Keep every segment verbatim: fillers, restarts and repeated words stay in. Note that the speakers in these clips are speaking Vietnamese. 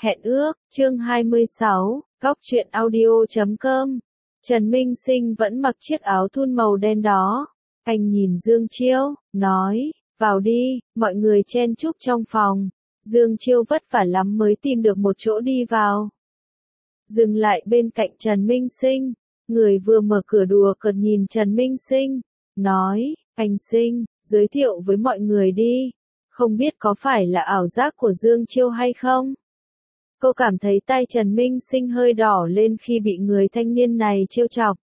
Hẹn ước, chương hai mươi sáu, góc truyện audio chấm com. Trần Minh Sinh vẫn mặc chiếc áo thun màu đen đó. Anh nhìn Dương Chiêu, nói, vào đi, mọi người chen chúc trong phòng. Dương Chiêu vất vả lắm mới tìm được một chỗ đi vào. Dừng lại bên cạnh Trần Minh Sinh, người vừa mở cửa đùa cợt nhìn Trần Minh Sinh, nói, anh Sinh, giới thiệu với mọi người đi. Không biết có phải là ảo giác của Dương Chiêu hay không? Cô cảm thấy tay Trần Minh Sinh hơi đỏ lên khi bị người thanh niên này trêu chọc.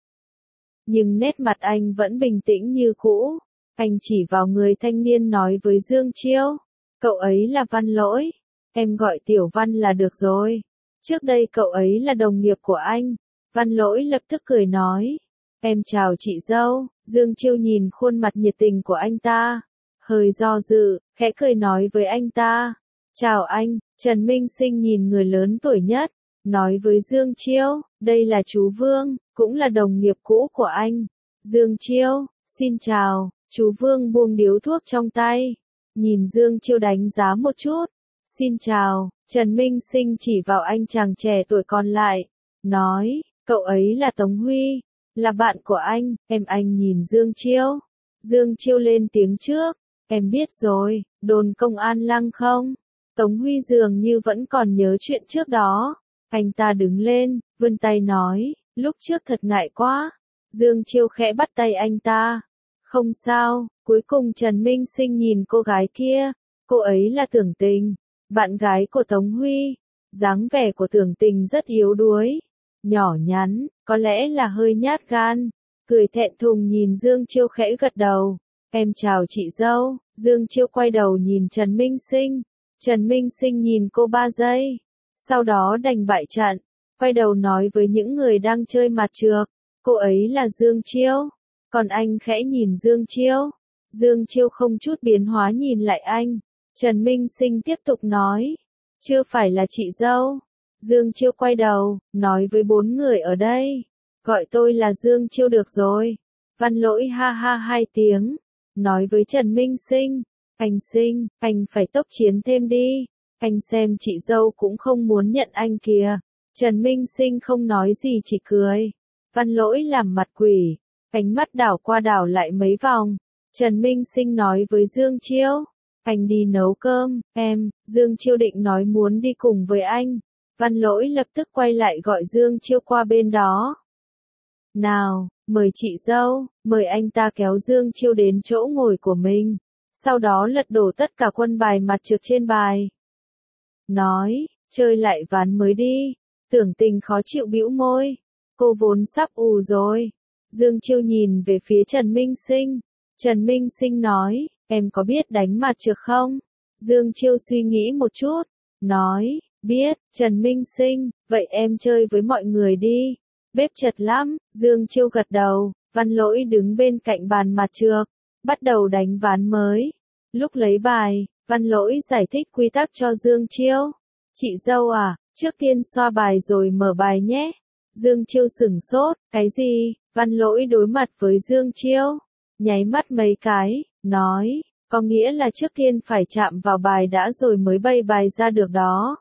Nhưng nét mặt anh vẫn bình tĩnh như cũ. Anh chỉ vào người thanh niên nói với Dương Chiêu. Cậu ấy là Văn Lỗi. Em gọi Tiểu Văn là được rồi. Trước đây cậu ấy là đồng nghiệp của anh. Văn Lỗi lập tức cười nói. Em chào chị dâu. Dương Chiêu nhìn khuôn mặt nhiệt tình của anh ta. Hơi do dự, khẽ cười nói với anh ta. Chào anh. Trần Minh Sinh nhìn người lớn tuổi nhất, nói với Dương Chiêu, đây là chú Vương, cũng là đồng nghiệp cũ của anh. Dương Chiêu, xin chào, chú Vương buông điếu thuốc trong tay, nhìn Dương Chiêu đánh giá một chút. Xin chào, Trần Minh Sinh chỉ vào anh chàng trẻ tuổi còn lại, nói, cậu ấy là Tống Huy, là bạn của anh, em anh nhìn Dương Chiêu. Dương Chiêu lên tiếng trước, em biết rồi, đồn công an Lăng không? Tống Huy dường như vẫn còn nhớ chuyện trước đó. Anh ta đứng lên, vươn tay nói, lúc trước thật ngại quá. Dương Chiêu khẽ bắt tay anh ta. Không sao, cuối cùng Trần Minh Sinh nhìn cô gái kia. Cô ấy là Tưởng Tình, bạn gái của Tống Huy. Dáng vẻ của Tưởng Tình rất yếu đuối, nhỏ nhắn, có lẽ là hơi nhát gan. Cười thẹn thùng nhìn Dương Chiêu khẽ gật đầu. Em chào chị dâu. Dương Chiêu quay đầu nhìn Trần Minh Sinh. Trần Minh Sinh nhìn cô ba giây, sau đó đành bại trận, quay đầu nói với những người đang chơi mặt trược, cô ấy là Dương Chiêu, còn anh khẽ nhìn Dương Chiêu. Dương Chiêu không chút biến hóa nhìn lại anh. Trần Minh Sinh tiếp tục nói, chưa phải là chị dâu. Dương Chiêu quay đầu, nói với bốn người ở đây, gọi tôi là Dương Chiêu được rồi. Văn Lỗi ha ha hai tiếng, nói với Trần Minh Sinh. Anh Sinh, anh phải tốc chiến thêm đi. Anh xem chị dâu cũng không muốn nhận anh kìa. Trần Minh Sinh không nói gì chỉ cười. Văn Lỗi làm mặt quỷ. Ánh mắt đảo qua đảo lại mấy vòng. Trần Minh Sinh nói với Dương Chiêu. Anh đi nấu cơm, em. Dương Chiêu định nói muốn đi cùng với anh. Văn Lỗi lập tức quay lại gọi Dương Chiêu qua bên đó. Nào, mời chị dâu. Mời anh ta kéo Dương Chiêu đến chỗ ngồi của mình. Sau đó lật đổ tất cả quân bài mặt trược trên bài. Nói, chơi lại ván mới đi. Tưởng Tình khó chịu bĩu môi. Cô vốn sắp ù rồi. Dương Chiêu nhìn về phía Trần Minh Sinh. Trần Minh Sinh nói, em có biết đánh mặt trược không? Dương Chiêu suy nghĩ một chút. Nói, biết. Trần Minh Sinh, vậy em chơi với mọi người đi. Bếp chật lắm. Dương Chiêu gật đầu. Văn Lỗi đứng bên cạnh bàn mặt trược. Bắt đầu đánh ván mới. Lúc lấy bài, Văn Lỗi giải thích quy tắc cho Dương Chiêu. Chị dâu à, trước tiên xoa bài rồi mở bài nhé. Dương Chiêu sửng sốt, cái gì? Văn Lỗi đối mặt với Dương Chiêu, nháy mắt mấy cái, nói, có nghĩa là trước tiên phải chạm vào bài đã rồi mới bày bài ra được đó.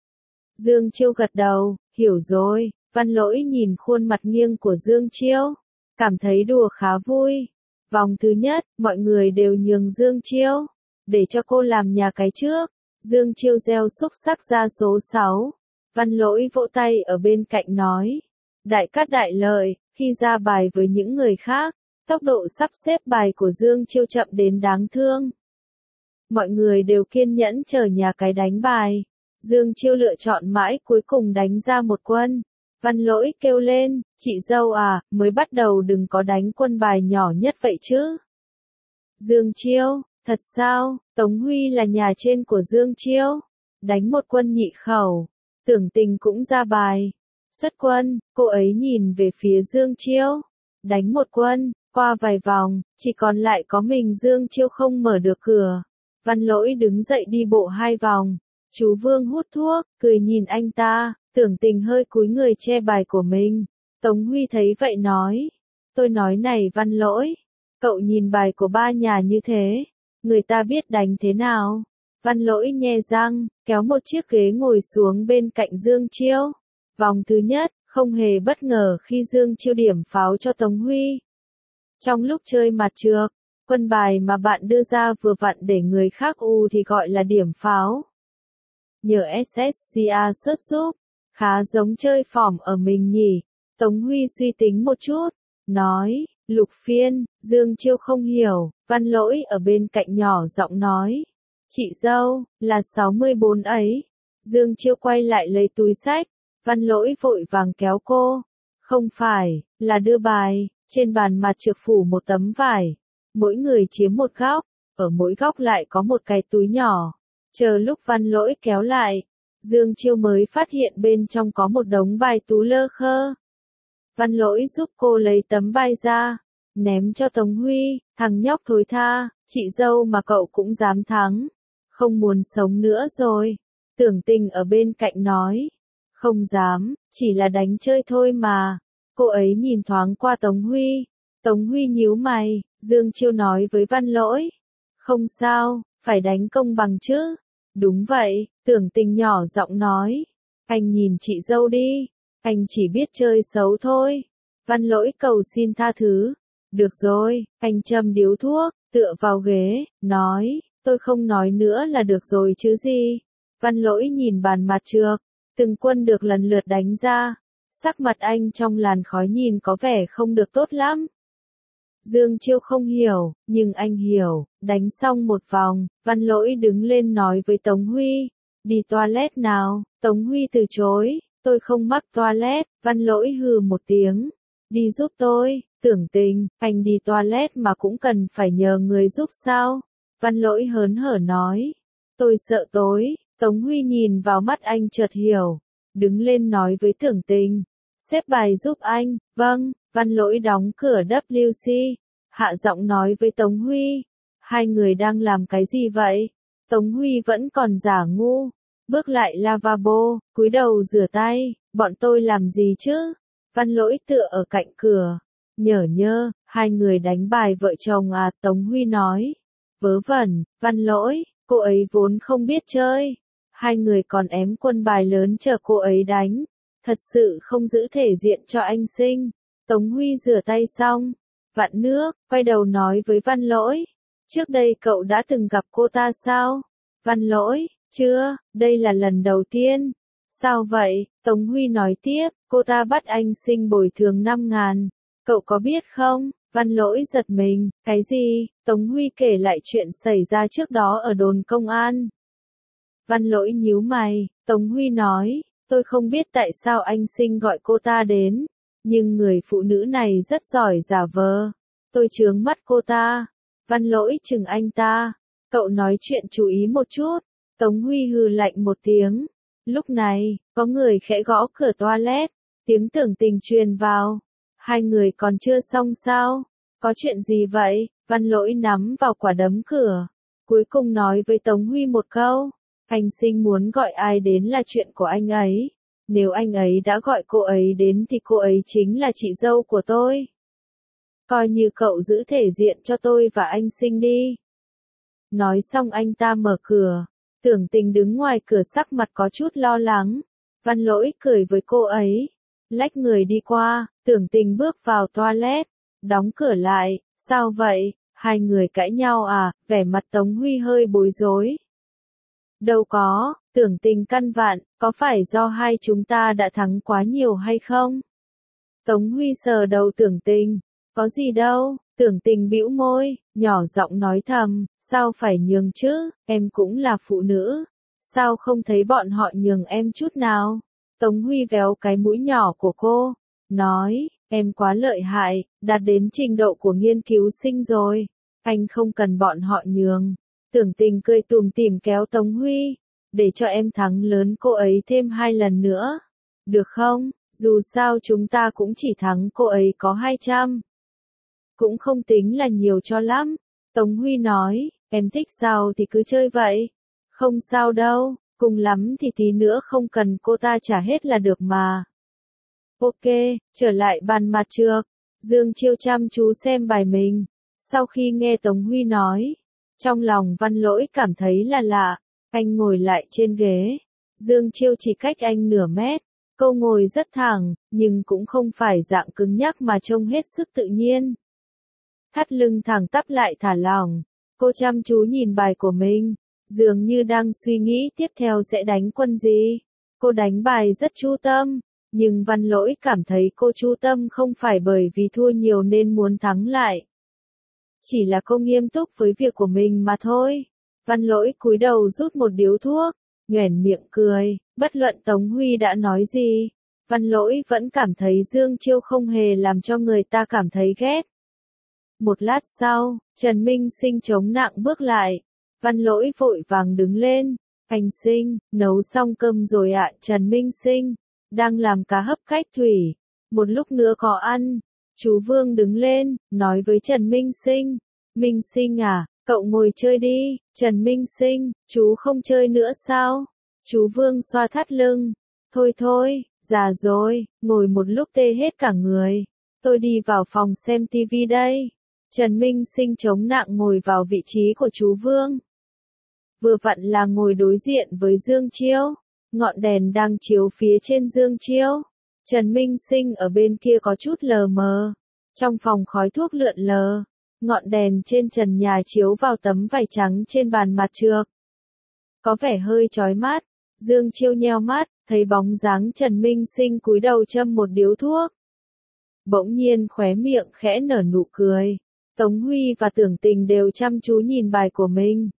Dương Chiêu gật đầu, hiểu rồi. Văn Lỗi nhìn khuôn mặt nghiêng của Dương Chiêu, cảm thấy đùa khá vui. Vòng thứ nhất, mọi người đều nhường Dương Chiêu, để cho cô làm nhà cái trước. Dương Chiêu gieo xúc sắc ra số sáu. Văn Lỗi vỗ tay ở bên cạnh nói, đại cát đại lợi. Khi ra bài với những người khác, tốc độ sắp xếp bài của Dương Chiêu chậm đến đáng thương. Mọi người đều kiên nhẫn chờ nhà cái đánh bài. Dương Chiêu lựa chọn mãi cuối cùng đánh ra một quân. Văn Lỗi kêu lên, chị dâu à, mới bắt đầu đừng có đánh quân bài nhỏ nhất vậy chứ. Dương Chiêu, thật sao? Tống Huy là nhà trên của Dương Chiêu. Đánh một quân nhị khẩu. Tưởng Tình cũng ra bài. Xuất quân, cô ấy nhìn về phía Dương Chiêu. Đánh một quân, qua vài vòng, chỉ còn lại có mình Dương Chiêu không mở được cửa. Văn Lỗi đứng dậy đi bộ hai vòng. Chú Vương hút thuốc, cười nhìn anh ta. Tưởng Tình hơi cúi người che bài của mình. Tống Huy thấy vậy nói. Tôi nói này Văn Lỗi. Cậu nhìn bài của ba nhà như thế. Người ta biết đánh thế nào. Văn Lỗi nhe răng, kéo một chiếc ghế ngồi xuống bên cạnh Dương Chiêu. Vòng thứ nhất, không hề bất ngờ khi Dương Chiêu điểm pháo cho Tống Huy. Trong lúc chơi mặt trược, quân bài mà bạn đưa ra vừa vặn để người khác u thì gọi là điểm pháo. Nhờ ét ét xê a search giúp, khá giống chơi phỏm ở mình nhỉ. Tống Huy suy tính một chút, nói, Lục Phiên. Dương Chiêu không hiểu, Văn Lỗi ở bên cạnh nhỏ giọng nói, chị dâu, là sáu mươi bốn ấy. Dương Chiêu quay lại lấy túi xách, Văn Lỗi vội vàng kéo cô, không phải, là đưa bài. Trên bàn mặt trược phủ một tấm vải, mỗi người chiếm một góc, ở mỗi góc lại có một cái túi nhỏ. Chờ lúc Văn Lỗi kéo lại, Dương Chiêu mới phát hiện bên trong có một đống bài tú lơ khơ. Văn Lỗi giúp cô lấy tấm bài ra, ném cho Tống Huy, thằng nhóc thối tha, chị dâu mà cậu cũng dám thắng, không muốn sống nữa rồi. Tưởng Tình ở bên cạnh nói, không dám, chỉ là đánh chơi thôi mà. Cô ấy nhìn thoáng qua Tống Huy, Tống Huy nhíu mày, Dương Chiêu nói với Văn Lỗi, không sao, phải đánh công bằng chứ. Đúng vậy, Tưởng Tình nhỏ giọng nói, anh nhìn chị dâu đi, anh chỉ biết chơi xấu thôi. Văn Lỗi cầu xin tha thứ, được rồi, anh châm điếu thuốc, tựa vào ghế, nói, tôi không nói nữa là được rồi chứ gì. Văn Lỗi nhìn bàn mặt trược, từng quân được lần lượt đánh ra. Sắc mặt anh trong làn khói nhìn có vẻ không được tốt lắm. Dương Chiêu không hiểu, nhưng anh hiểu, đánh xong một vòng, Văn Lỗi đứng lên nói với Tống Huy, đi toilet nào. Tống Huy từ chối, tôi không mắc toilet. Văn Lỗi hừ một tiếng, đi giúp tôi. Tưởng Tình, anh đi toilet mà cũng cần phải nhờ người giúp sao? Văn Lỗi hớn hở nói, tôi sợ tối. Tống Huy nhìn vào mắt anh chợt hiểu, đứng lên nói với Tưởng Tình, xếp bài giúp anh. Vâng. Văn Lỗi đóng cửa W C, hạ giọng nói với Tống Huy, hai người đang làm cái gì vậy? Tống Huy vẫn còn giả ngu, bước lại lavabo, cúi đầu rửa tay, bọn tôi làm gì chứ? Văn Lỗi tựa ở cạnh cửa, nhở nhơ, hai người đánh bài vợ chồng à? Tống Huy nói, vớ vẩn. Văn Lỗi, cô ấy vốn không biết chơi, hai người còn ém quân bài lớn chờ cô ấy đánh, thật sự không giữ thể diện cho anh Sinh. Tống Huy rửa tay xong, vặn nước, quay đầu nói với Văn Lỗi, trước đây cậu đã từng gặp cô ta sao? Văn Lỗi, chưa, đây là lần đầu tiên. Sao vậy? Tống Huy nói tiếp, cô ta bắt anh Sinh bồi thường năm ngàn, cậu có biết không? Văn Lỗi giật mình, cái gì? Tống Huy kể lại chuyện xảy ra trước đó ở đồn công an. Văn Lỗi nhíu mày, Tống Huy nói, tôi không biết tại sao anh Sinh gọi cô ta đến, nhưng người phụ nữ này rất giỏi giả vờ. Tôi chướng mắt cô ta. Văn Lỗi chừng anh ta, cậu nói chuyện chú ý một chút. Tống Huy hừ lạnh một tiếng. Lúc này, có người khẽ gõ cửa toilet, tiếng Tưởng Tình truyền vào. Hai người còn chưa xong sao? Có chuyện gì vậy? Văn Lỗi nắm vào quả đấm cửa, cuối cùng nói với Tống Huy một câu, anh Sinh muốn gọi ai đến là chuyện của anh ấy. Nếu anh ấy đã gọi cô ấy đến thì cô ấy chính là chị dâu của tôi. Coi như cậu giữ thể diện cho tôi và anh Sinh đi. Nói xong anh ta mở cửa. Tưởng Tình đứng ngoài cửa sắc mặt có chút lo lắng. Văn Lỗi cười với cô ấy, lách người đi qua. Tưởng Tình bước vào toilet, đóng cửa lại. Sao vậy? Hai người cãi nhau à? Vẻ mặt Tống Huy hơi bối rối. Đâu có. Tưởng Tình căn vặn, có phải do hai chúng ta đã thắng quá nhiều hay không? Tống Huy sờ đầu Tưởng Tình, có gì đâu. Tưởng Tình bĩu môi, nhỏ giọng nói thầm, sao phải nhường chứ, em cũng là phụ nữ, sao không thấy bọn họ nhường em chút nào? Tống Huy véo cái mũi nhỏ của cô, nói, em quá lợi hại, đạt đến trình độ của nghiên cứu sinh rồi, anh không cần bọn họ nhường. Tưởng Tình cười tủm tỉm kéo Tống Huy, để cho em thắng lớn cô ấy thêm hai lần nữa, được không? Dù sao chúng ta cũng chỉ thắng cô ấy có hai trăm. Cũng không tính là nhiều cho lắm. Tống Huy nói, em thích sao thì cứ chơi vậy. Không sao đâu, cùng lắm thì tí nữa không cần cô ta trả hết là được mà. Ok, trở lại bàn mặt trược. Dương Chiêu chăm chú xem bài mình. Sau khi nghe Tống Huy nói, trong lòng Văn Lỗi cảm thấy là lạ. Anh ngồi lại trên ghế. Dương Chiêu chỉ cách anh nửa mét. Cô ngồi rất thẳng, nhưng cũng không phải dạng cứng nhắc mà trông hết sức tự nhiên. Thắt lưng thẳng tắp lại thả lỏng. Cô chăm chú nhìn bài của mình, dường như đang suy nghĩ tiếp theo sẽ đánh quân gì. Cô đánh bài rất chu tâm, nhưng Văn Lỗi cảm thấy cô chu tâm không phải bởi vì thua nhiều nên muốn thắng lại. Chỉ là cô nghiêm túc với việc của mình mà thôi. Văn Lỗi cúi đầu rút một điếu thuốc, nhoẻn miệng cười, bất luận Tống Huy đã nói gì. Văn Lỗi vẫn cảm thấy Dương Chiêu không hề làm cho người ta cảm thấy ghét. Một lát sau, Trần Minh Sinh chống nặng bước lại. Văn Lỗi vội vàng đứng lên. Anh Sinh, nấu xong cơm rồi ạ. Trần Minh Sinh, đang làm cá hấp cách thủy. Một lúc nữa có ăn. Chú Vương đứng lên, nói với Trần Minh Sinh. Minh Sinh à, cậu ngồi chơi đi. Trần Minh Sinh, chú không chơi nữa sao? Chú Vương xoa thắt lưng. Thôi thôi, già rồi, ngồi một lúc tê hết cả người. Tôi đi vào phòng xem tivi đây. Trần Minh Sinh chống nặng ngồi vào vị trí của chú Vương. Vừa vặn là ngồi đối diện với Dương Chiêu. Ngọn đèn đang chiếu phía trên Dương Chiêu. Trần Minh Sinh ở bên kia có chút lờ mờ. Trong phòng khói thuốc lượn lờ. Ngọn đèn trên trần nhà chiếu vào tấm vải trắng trên bàn mặt trược. Có vẻ hơi chói mắt. Dương Chiêu nheo mắt, thấy bóng dáng Trần Minh Sinh cúi đầu châm một điếu thuốc. Bỗng nhiên khóe miệng khẽ nở nụ cười. Tống Huy và Tưởng Tình đều chăm chú nhìn bài của mình.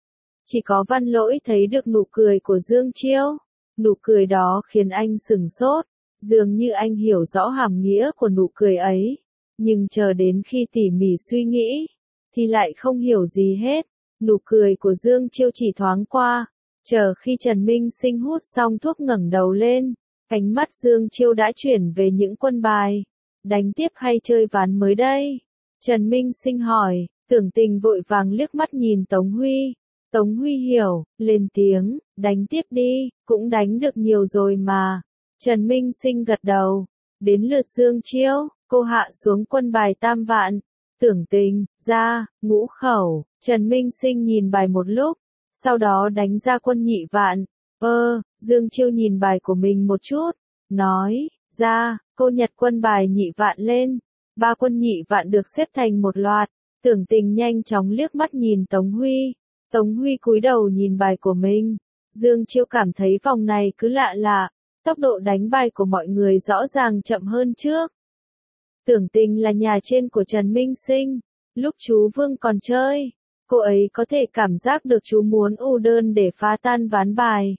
Chỉ có Văn Lỗi thấy được nụ cười của Dương Chiêu. Nụ cười đó khiến anh sửng sốt. Dường như anh hiểu rõ hàm nghĩa của nụ cười ấy. Nhưng chờ đến khi tỉ mỉ suy nghĩ, thì lại không hiểu gì hết. Nụ cười của Dương Chiêu chỉ thoáng qua. Chờ khi Trần Minh Sinh hút xong thuốc ngẩng đầu lên, ánh mắt Dương Chiêu đã chuyển về những quân bài. Đánh tiếp hay chơi ván mới đây? Trần Minh Sinh hỏi. Tưởng Tình vội vàng liếc mắt nhìn Tống Huy. Tống Huy hiểu, lên tiếng, đánh tiếp đi, cũng đánh được nhiều rồi mà. Trần Minh Sinh gật đầu. Đến lượt Dương Chiêu, cô hạ xuống quân bài tam vạn. Tưởng Tình, ra, ngũ khẩu. Trần Minh Sinh nhìn bài một lúc, sau đó đánh ra quân nhị vạn. Ơ, Dương Chiêu nhìn bài của mình một chút, nói, ra, cô nhặt quân bài nhị vạn lên. Ba quân nhị vạn được xếp thành một loạt. Tưởng Tình nhanh chóng liếc mắt nhìn Tống Huy. Tống Huy cúi đầu nhìn bài của mình. Dương Chiêu cảm thấy vòng này cứ lạ lạ. Tốc độ đánh bài của mọi người rõ ràng chậm hơn trước. Tưởng Tình là nhà trên của Trần Minh Sinh. Lúc chú Vương còn chơi, cô ấy có thể cảm giác được chú muốn ưu đơn để phá tan ván bài.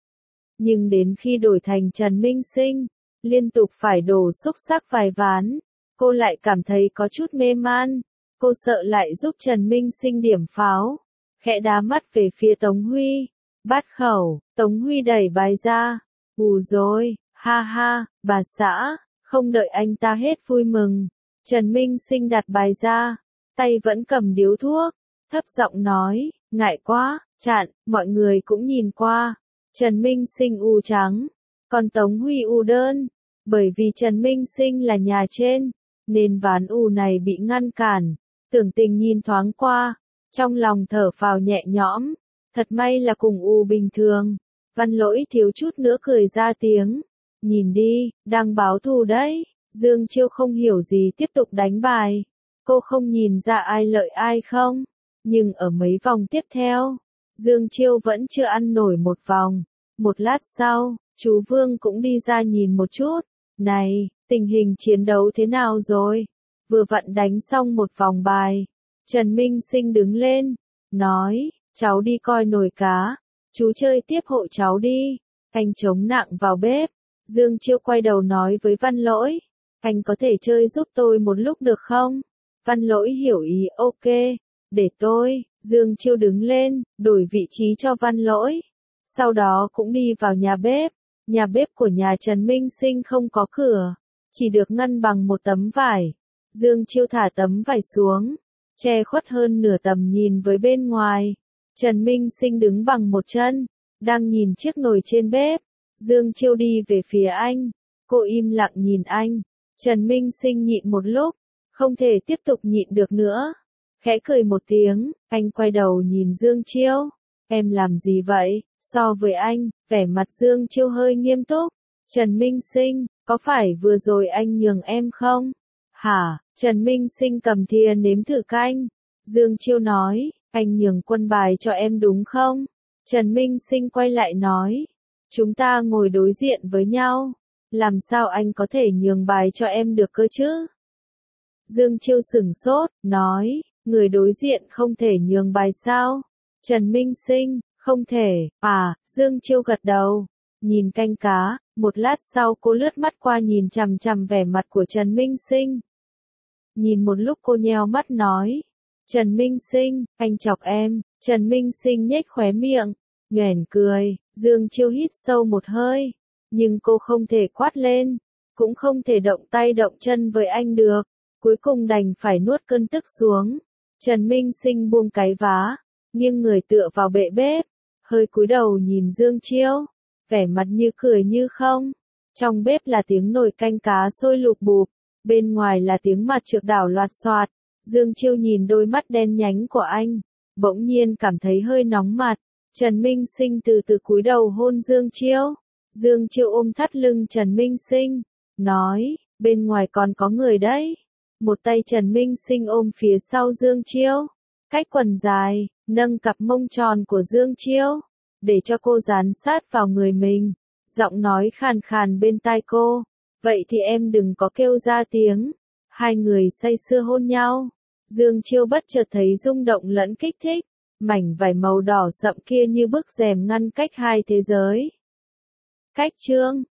Nhưng đến khi đổi thành Trần Minh Sinh, liên tục phải đổ xúc xắc vài ván, cô lại cảm thấy có chút mê man. Cô sợ lại giúp Trần Minh Sinh điểm pháo. Khẽ đá mắt về phía Tống Huy. Bát khẩu, Tống Huy đẩy bài ra. Hù rồi, ha ha, bà xã. Không đợi anh ta hết vui mừng, Trần Minh Sinh đặt bài ra, tay vẫn cầm điếu thuốc, thấp giọng nói, ngại quá, chặn, mọi người cũng nhìn qua. Trần Minh Sinh u trắng, còn Tống Huy u đơn, bởi vì Trần Minh Sinh là nhà trên, nên ván u này bị ngăn cản. Tưởng Tình nhìn thoáng qua, trong lòng thở phào nhẹ nhõm, thật may là cùng u bình thường. Văn Lỗi thiếu chút nữa cười ra tiếng. Nhìn đi, đang báo thù đấy. Dương Chiêu không hiểu gì tiếp tục đánh bài. Cô không nhìn ra ai lợi ai không. Nhưng ở mấy vòng tiếp theo, Dương Chiêu vẫn chưa ăn nổi một vòng. Một lát sau, chú Vương cũng đi ra nhìn một chút. Này, tình hình chiến đấu thế nào rồi? Vừa vặn đánh xong một vòng bài. Trần Minh Sinh đứng lên, nói, cháu đi coi nồi cá. Chú chơi tiếp hộ cháu đi. Anh chống nặng vào bếp. Dương Chiêu quay đầu nói với Văn Lỗi, anh có thể chơi giúp tôi một lúc được không? Văn Lỗi hiểu ý, ok, để tôi. Dương Chiêu đứng lên, đổi vị trí cho Văn Lỗi. Sau đó cũng đi vào nhà bếp. Nhà bếp của nhà Trần Minh Sinh không có cửa, chỉ được ngăn bằng một tấm vải. Dương Chiêu thả tấm vải xuống, che khuất hơn nửa tầm nhìn với bên ngoài. Trần Minh Sinh đứng bằng một chân, đang nhìn chiếc nồi trên bếp. Dương Chiêu đi về phía anh. Cô im lặng nhìn anh. Trần Minh Sinh nhịn một lúc, không thể tiếp tục nhịn được nữa. Khẽ cười một tiếng, anh quay đầu nhìn Dương Chiêu. Em làm gì vậy? So với anh, vẻ mặt Dương Chiêu hơi nghiêm túc. Trần Minh Sinh, có phải vừa rồi anh nhường em không? Hả? Trần Minh Sinh cầm thìa nếm thử canh. Dương Chiêu nói, anh nhường quân bài cho em đúng không? Trần Minh Sinh quay lại nói, chúng ta ngồi đối diện với nhau. Làm sao anh có thể nhường bài cho em được cơ chứ? Dương Chiêu sửng sốt, nói, người đối diện không thể nhường bài sao? Trần Minh Sinh, không thể, à, Dương Chiêu gật đầu, nhìn canh cá, một lát sau cô lướt mắt qua nhìn chằm chằm vẻ mặt của Trần Minh Sinh. Nhìn một lúc cô nheo mắt nói, Trần Minh Sinh, anh chọc em. Trần Minh Sinh nhếch khóe miệng, nhoẻn cười. Dương Chiêu hít sâu một hơi, nhưng cô không thể quát lên, cũng không thể động tay động chân với anh được, cuối cùng đành phải nuốt cơn tức xuống. Trần Minh Sinh buông cái vá, nghiêng người tựa vào bệ bếp, hơi cúi đầu nhìn Dương Chiêu, vẻ mặt như cười như không. Trong bếp là tiếng nồi canh cá sôi lục bụp, bên ngoài là tiếng mặt trược đảo loạt xoạt. Dương Chiêu nhìn đôi mắt đen nhánh của anh, bỗng nhiên cảm thấy hơi nóng mặt. Trần Minh Sinh từ từ cúi đầu hôn Dương Chiêu. Dương Chiêu ôm thắt lưng Trần Minh Sinh, nói, bên ngoài còn có người đấy. Một tay Trần Minh Sinh ôm phía sau Dương Chiêu, cách quần dài, nâng cặp mông tròn của Dương Chiêu, để cho cô dán sát vào người mình. Giọng nói khàn khàn bên tai cô, vậy thì em đừng có kêu ra tiếng. Hai người say sưa hôn nhau. Dương Chiêu bất chợt thấy rung động lẫn kích thích, mảnh vải màu đỏ sậm kia như bức rèm ngăn cách hai thế giới. Cách chương